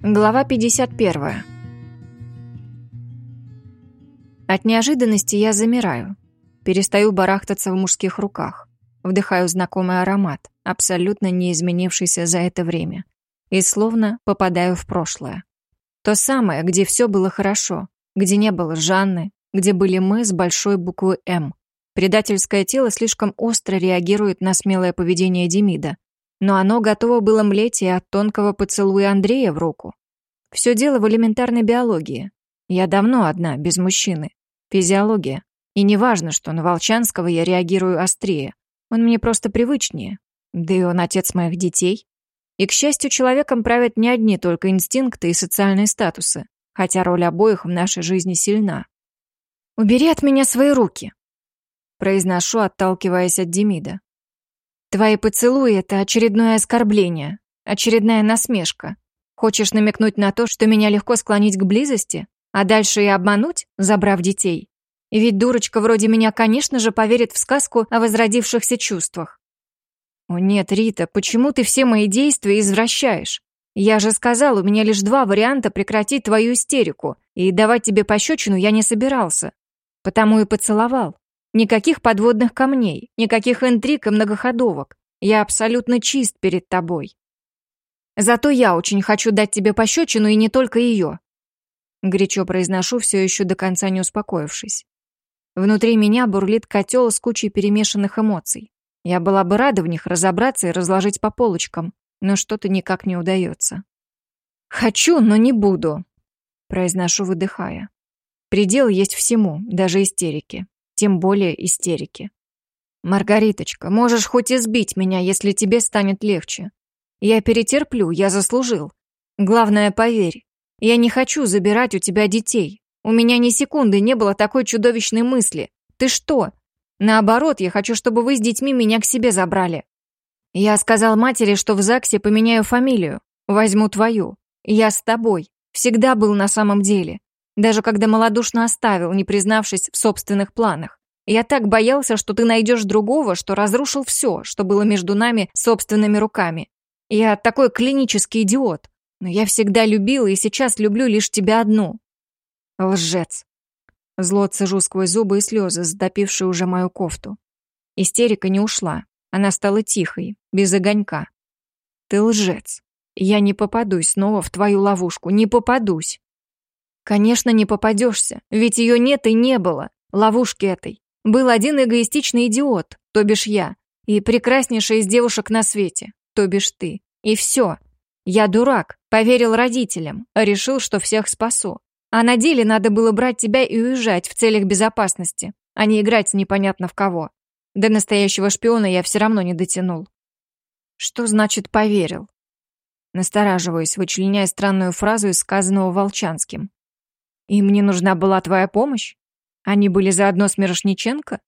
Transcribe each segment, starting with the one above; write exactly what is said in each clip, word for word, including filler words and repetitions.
Глава пятьдесят первая. От неожиданности я замираю. Перестаю барахтаться в мужских руках. Вдыхаю знакомый аромат, абсолютно не изменившийся за это время. И словно попадаю в прошлое. То самое, где все было хорошо, где не было Жанны, где были мы с большой буквы «М». Предательское тело слишком остро реагирует на смелое поведение Демида, но оно готово было млеть и от тонкого поцелуя Андрея в руку. Все дело в элементарной биологии. Я давно одна, без мужчины. Физиология. И не важно, что на Волчанского я реагирую острее. Он мне просто привычнее. Да и он отец моих детей. И, к счастью, человеком правят не одни только инстинкты и социальные статусы, хотя роль обоих в нашей жизни сильна. «Убери от меня свои руки», — произношу, отталкиваясь от Демида. «Твои поцелуи — это очередное оскорбление, очередная насмешка. Хочешь намекнуть на то, что меня легко склонить к близости, а дальше и обмануть, забрав детей? И ведь дурочка вроде меня, конечно же, поверит в сказку о возродившихся чувствах». «О нет, Рита, почему ты все мои действия извращаешь? Я же сказал, у меня лишь два варианта прекратить твою истерику, и давать тебе пощечину я не собирался. Потому и поцеловал. Никаких подводных камней, никаких интриг и многоходовок. Я абсолютно чист перед тобой. Зато я очень хочу дать тебе пощечину, и не только ее». Горячо произношу, все еще до конца не успокоившись. Внутри меня бурлит котел с кучей перемешанных эмоций. Я была бы рада в них разобраться и разложить по полочкам, но что-то никак не удается. «Хочу, но не буду», — произношу, выдыхая. Предел есть всему, даже истерике. Тем более истерики. «Маргариточка, можешь хоть избить меня, если тебе станет легче. Я перетерплю, я заслужил. Главное, поверь, я не хочу забирать у тебя детей. У меня ни секунды не было такой чудовищной мысли. Ты что? Наоборот, я хочу, чтобы вы с детьми меня к себе забрали. Я сказал матери, что в ЗАГСе поменяю фамилию, возьму твою. Я с тобой. Всегда был на самом деле. Даже когда малодушно оставил, не признавшись в собственных планах. Я так боялся, что ты найдешь другого, что разрушил все, что было между нами собственными руками. Я такой клинический идиот. Но я всегда любила и сейчас люблю лишь тебя одну». Лжец. Зло цежу сквозь зубы и слезы, затопившие уже мою кофту. Истерика не ушла. Она стала тихой, без огонька. «Ты лжец. Я не попадусь снова в твою ловушку. Не попадусь». «Конечно, не попадешься, ведь ее нет и не было. Ловушки этой. Был один эгоистичный идиот, то бишь я, и прекраснейшая из девушек на свете, то бишь ты. И все. Я дурак, поверил родителям, решил, что всех спасу. А на деле надо было брать тебя и уезжать в целях безопасности, а не играть непонятно в кого. До настоящего шпиона я все равно не дотянул». «Что значит «поверил»?» Настораживаюсь, вычленяя странную фразу из сказанного Волчанским. «И мне нужна была твоя помощь? Они были заодно с Мирошниченко?»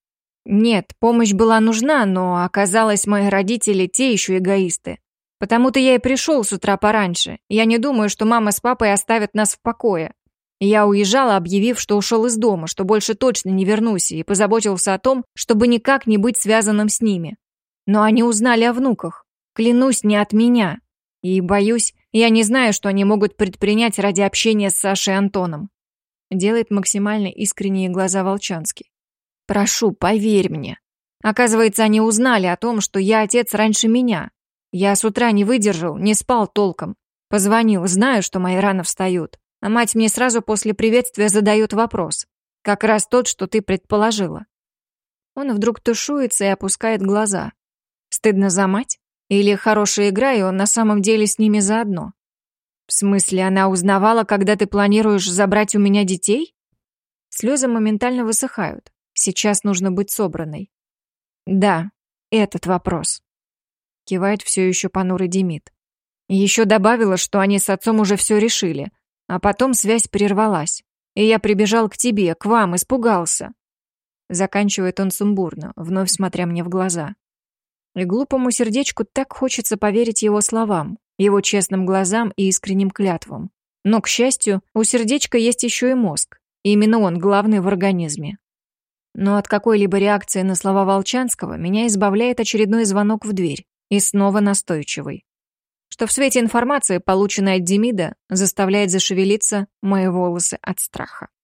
«Нет, помощь была нужна, но оказалось, мои родители те еще эгоисты. Потому-то я и пришел с утра пораньше. Я не думаю, что мама с папой оставят нас в покое. Я уезжала, объявив, что ушел из дома, что больше точно не вернусь, и позаботился о том, чтобы никак не быть связанным с ними. Но они узнали о внуках. Клянусь, не от меня. И, боюсь, я не знаю, что они могут предпринять ради общения с Сашей и Антоном». Делает максимально искренние глаза Волчанский. «Прошу, поверь мне. Оказывается, они узнали о том, что я отец раньше меня. Я с утра не выдержал, не спал толком. Позвонил, знаю, что мои рано встают. А мать мне сразу после приветствия задает вопрос. Как раз тот, что ты предположила». Он вдруг тушуется и опускает глаза. Стыдно за мать? Или хорошая игра, и он на самом деле с ними заодно? «В смысле, она узнавала, когда ты планируешь забрать у меня детей?» Слезы моментально высыхают. Сейчас нужно быть собранной. «Да, этот вопрос», — кивает все еще понурый Демид. Еще добавила, что они с отцом уже все решили, а потом связь прервалась, и я прибежал к тебе, к вам, испугался. Заканчивает он сумбурно, вновь смотря мне в глаза. И глупому сердечку так хочется поверить его словам, его честным глазам и искренним клятвам. Но, к счастью, у сердечка есть еще и мозг, и именно он главный в организме. Но от какой-либо реакции на слова Волчанского меня избавляет очередной звонок в дверь, и снова настойчивый. что в свете информации, полученной от Демида, заставляет зашевелиться мои волосы от страха.